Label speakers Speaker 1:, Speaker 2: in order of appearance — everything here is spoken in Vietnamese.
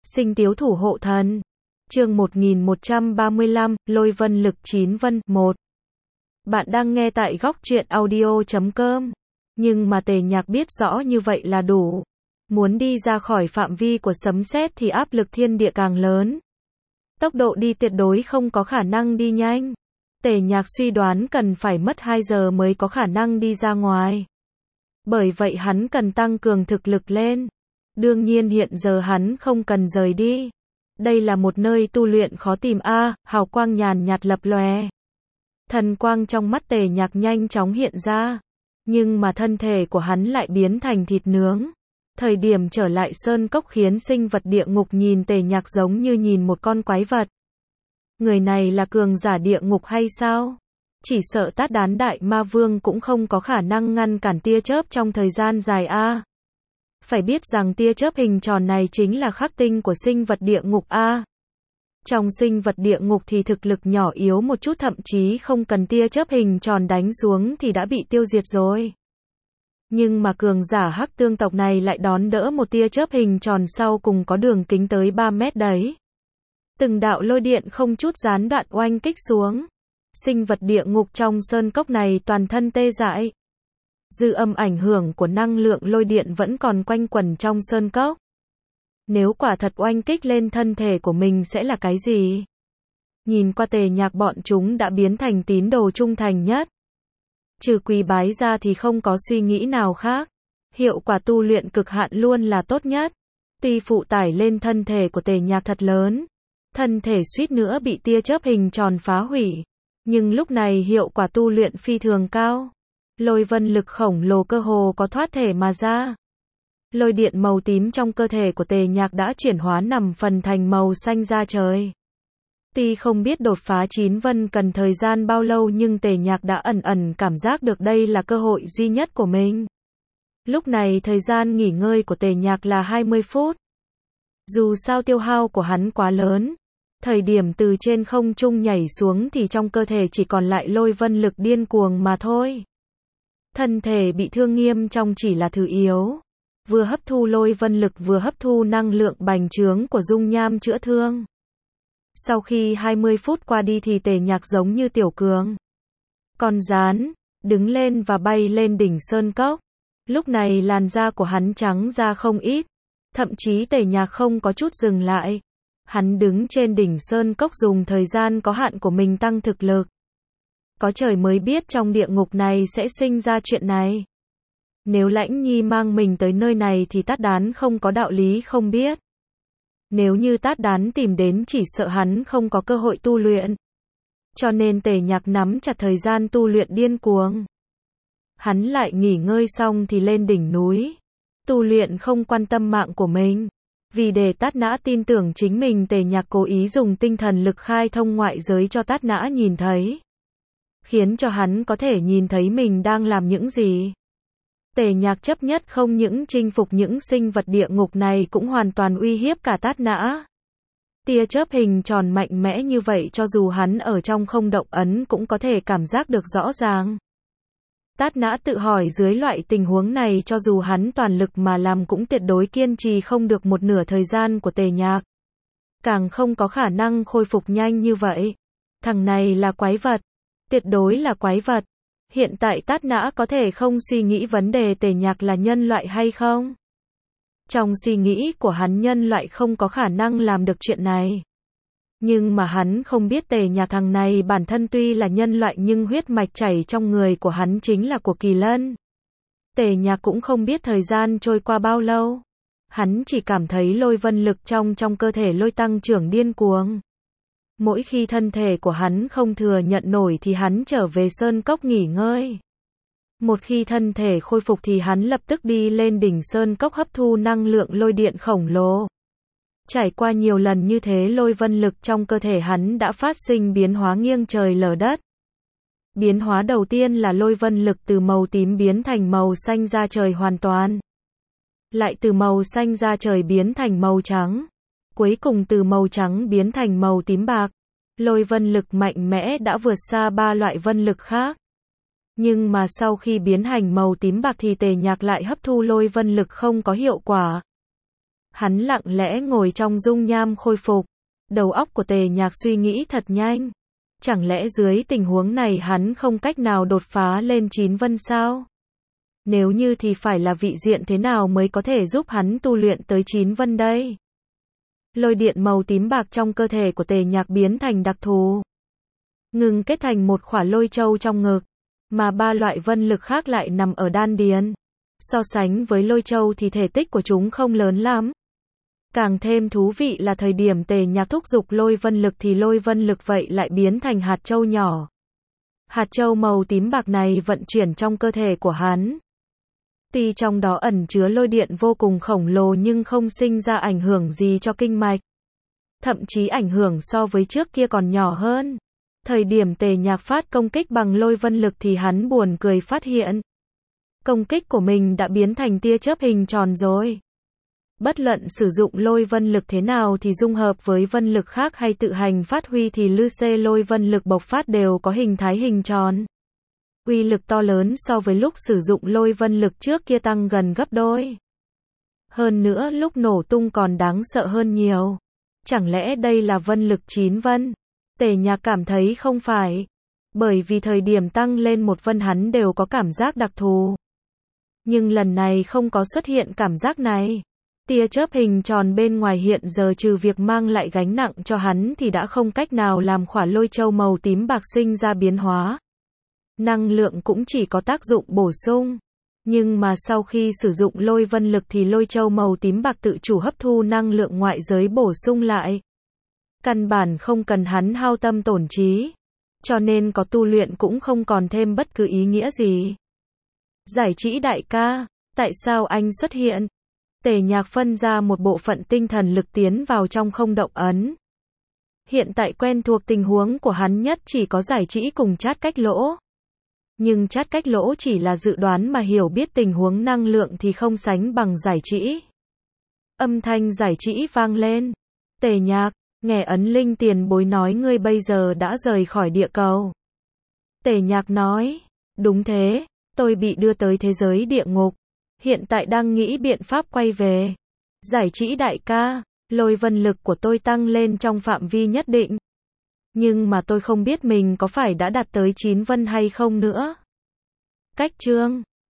Speaker 1: Sinh tiếu thủ hộ thần. Chương 1135, Lôi vân lực 9 vân, 1. Bạn đang nghe tại góc truyện audio.com. Nhưng mà Tề Nhạc biết rõ như vậy là đủ. Muốn đi ra khỏi phạm vi của sấm sét thì áp lực thiên địa càng lớn. Tốc độ đi tuyệt đối không có khả năng đi nhanh. Tề Nhạc suy đoán cần phải mất 2 giờ mới có khả năng đi ra ngoài. Bởi vậy hắn cần tăng cường thực lực lên. Đương nhiên hiện giờ hắn không cần rời đi. Đây là một nơi tu luyện khó tìm hào quang nhàn nhạt lập lòe. Thần quang trong mắt Tề Nhạc nhanh chóng hiện ra. Nhưng mà thân thể của hắn lại biến thành thịt nướng. Thời điểm trở lại sơn cốc khiến sinh vật địa ngục nhìn Tề Nhạc giống như nhìn một con quái vật. Người này là cường giả địa ngục hay sao? Chỉ sợ Tát Đán Đại Ma Vương cũng không có khả năng ngăn cản tia chớp trong thời gian dài Phải biết rằng tia chớp hình tròn này chính là khắc tinh của sinh vật địa ngục Trong sinh vật địa ngục thì thực lực nhỏ yếu một chút, thậm chí không cần tia chớp hình tròn đánh xuống thì đã bị tiêu diệt rồi. Nhưng mà cường giả Hắc Tương tộc này lại đón đỡ một tia chớp hình tròn sau cùng có đường kính tới 3 mét đấy. Từng đạo lôi điện không chút gián đoạn oanh kích xuống. Sinh vật địa ngục trong sơn cốc này toàn thân tê dại. Dư âm ảnh hưởng của năng lượng lôi điện vẫn còn quanh quẩn trong sơn cốc. Nếu quả thật oanh kích lên thân thể của mình sẽ là cái gì? Nhìn qua Tề Nhạc, bọn chúng đã biến thành tín đồ trung thành nhất. Trừ quỳ bái ra thì không có suy nghĩ nào khác. Hiệu quả tu luyện cực hạn luôn là tốt nhất. Tuy phụ tải lên thân thể của Tề Nhạc thật lớn, thân thể suýt nữa bị tia chớp hình tròn phá hủy. Nhưng lúc này hiệu quả tu luyện phi thường cao. Lôi vân lực khổng lồ cơ hồ có thoát thể mà ra. Lôi điện màu tím trong cơ thể của Tề Nhạc đã chuyển hóa nằm phần thành màu xanh da trời. Tuy không biết đột phá 9 vân cần thời gian bao lâu nhưng Tề Nhạc đã ẩn ẩn cảm giác được đây là cơ hội duy nhất của mình. Lúc này thời gian nghỉ ngơi của Tề Nhạc là 20 phút. Dù sao tiêu hao của hắn quá lớn. Thời điểm từ trên không trung nhảy xuống thì trong cơ thể chỉ còn lại lôi vân lực điên cuồng mà thôi. Thân thể bị thương nghiêm trọng chỉ là thứ yếu. Vừa hấp thu lôi vân lực vừa hấp thu năng lượng bành trướng của dung nham chữa thương. Sau khi 20 phút qua đi thì Tề Nhạc giống như tiểu cường con gián, đứng lên và bay lên đỉnh sơn cốc. Lúc này làn da của hắn trắng ra không ít. Thậm chí Tề Nhạc không có chút dừng lại. Hắn đứng trên đỉnh sơn cốc dùng thời gian có hạn của mình tăng thực lực. Có trời mới biết trong địa ngục này sẽ sinh ra chuyện này. Nếu Lãnh Nhi mang mình tới nơi này thì Tát Đán không có đạo lý không biết. Nếu như Tát Đán tìm đến chỉ sợ hắn không có cơ hội tu luyện. Cho nên Tề Nhạc nắm chặt thời gian tu luyện điên cuồng. Hắn lại nghỉ ngơi xong thì lên đỉnh núi. Tu luyện không quan tâm mạng của mình. Vì để Tát Nã tin tưởng chính mình, Tề Nhạc cố ý dùng tinh thần lực khai thông ngoại giới cho Tát Nã nhìn thấy. Khiến cho hắn có thể nhìn thấy mình đang làm những gì. Tề Nhạc chấp nhất không những chinh phục những sinh vật địa ngục này cũng hoàn toàn uy hiếp cả Tát Nã. Tia chớp hình tròn mạnh mẽ như vậy cho dù hắn ở trong không động ấn cũng có thể cảm giác được rõ ràng. Tát Nã tự hỏi dưới loại tình huống này cho dù hắn toàn lực mà làm cũng tuyệt đối kiên trì không được một nửa thời gian của Tề Nhạc. Càng không có khả năng khôi phục nhanh như vậy. Thằng này là quái vật. Tuyệt đối là quái vật. Hiện tại Tát Nã có thể không suy nghĩ vấn đề Tề Nhạc là nhân loại hay không. Trong suy nghĩ của hắn nhân loại không có khả năng làm được chuyện này. Nhưng mà hắn không biết Tề Nhạc thằng này bản thân tuy là nhân loại nhưng huyết mạch chảy trong người của hắn chính là của kỳ lân. Tề Nhạc cũng không biết thời gian trôi qua bao lâu. Hắn chỉ cảm thấy lôi vân lực trong cơ thể lôi tăng trưởng điên cuồng. Mỗi khi thân thể của hắn không thừa nhận nổi thì hắn trở về sơn cốc nghỉ ngơi. Một khi thân thể khôi phục thì hắn lập tức đi lên đỉnh sơn cốc hấp thu năng lượng lôi điện khổng lồ. Trải qua nhiều lần như thế lôi vân lực trong cơ thể hắn đã phát sinh biến hóa nghiêng trời lở đất. Biến hóa đầu tiên là lôi vân lực từ màu tím biến thành màu xanh da trời hoàn toàn. Lại từ màu xanh da trời biến thành màu trắng. Cuối cùng từ màu trắng biến thành màu tím bạc. Lôi vân lực mạnh mẽ đã vượt xa 3 loại vân lực khác. Nhưng mà sau khi biến thành màu tím bạc thì Tề Nhạc lại hấp thu lôi vân lực không có hiệu quả. Hắn lặng lẽ ngồi trong dung nham khôi phục. Đầu óc của Tề Nhạc suy nghĩ thật nhanh. Chẳng lẽ dưới tình huống này hắn không cách nào đột phá lên 9 vân sao? Nếu như thì phải là vị diện thế nào mới có thể giúp hắn tu luyện tới 9 vân đây? Lôi điện màu tím bạc trong cơ thể của Tề Nhạc biến thành đặc thù. Ngừng kết thành một khỏa lôi châu trong ngực. Mà 3 loại vân lực khác lại nằm ở đan điền. So sánh với lôi châu thì thể tích của chúng không lớn lắm. Càng thêm thú vị là thời điểm Tề Nhạc thúc giục lôi vân lực thì lôi vân lực vậy lại biến thành hạt châu nhỏ. Hạt châu màu tím bạc này vận chuyển trong cơ thể của hắn. Tuy trong đó ẩn chứa lôi điện vô cùng khổng lồ nhưng không sinh ra ảnh hưởng gì cho kinh mạch. Thậm chí ảnh hưởng so với trước kia còn nhỏ hơn. Thời điểm Tề Nhạc phát công kích bằng lôi vân lực thì hắn buồn cười phát hiện. Công kích của mình đã biến thành tia chớp hình tròn rồi. Bất luận sử dụng lôi vân lực thế nào thì dung hợp với vân lực khác hay tự hành phát huy thì lư xê lôi vân lực bộc phát đều có hình thái hình tròn. Uy lực to lớn so với lúc sử dụng lôi vân lực trước kia tăng gần gấp đôi. Hơn nữa lúc nổ tung còn đáng sợ hơn nhiều. Chẳng lẽ đây là vân lực 9 vân? Tề Nhạc cảm thấy không phải. Bởi vì thời điểm tăng lên một vân hắn đều có cảm giác đặc thù. Nhưng lần này không có xuất hiện cảm giác này. Tia chớp hình tròn bên ngoài hiện giờ trừ việc mang lại gánh nặng cho hắn thì đã không cách nào làm khỏa lôi châu màu tím bạc sinh ra biến hóa. Năng lượng cũng chỉ có tác dụng bổ sung. Nhưng mà sau khi sử dụng lôi vân lực thì lôi châu màu tím bạc tự chủ hấp thu năng lượng ngoại giới bổ sung lại. Căn bản không cần hắn hao tâm tổn trí. Cho nên có tu luyện cũng không còn thêm bất cứ ý nghĩa gì. Giải Trĩ đại ca, tại sao anh xuất hiện? Tề Nhạc phân ra một bộ phận tinh thần lực tiến vào trong không động ấn. Hiện tại quen thuộc tình huống của hắn nhất chỉ có Giải Trĩ cùng Trát Cách Lỗ. Nhưng Trát Cách Lỗ chỉ là dự đoán mà hiểu biết tình huống năng lượng thì không sánh bằng Giải Trĩ. Âm thanh Giải Trĩ vang lên. Tề Nhạc, nghe ấn linh tiền bối nói ngươi bây giờ đã rời khỏi địa cầu. Tề Nhạc nói, đúng thế, tôi bị đưa tới thế giới địa ngục. Hiện tại đang nghĩ biện pháp quay về. Giải Trĩ đại ca, lôi vân lực của tôi tăng lên trong phạm vi nhất định. Nhưng mà tôi không biết mình có phải đã đạt tới 9 vân hay không nữa. Cách chương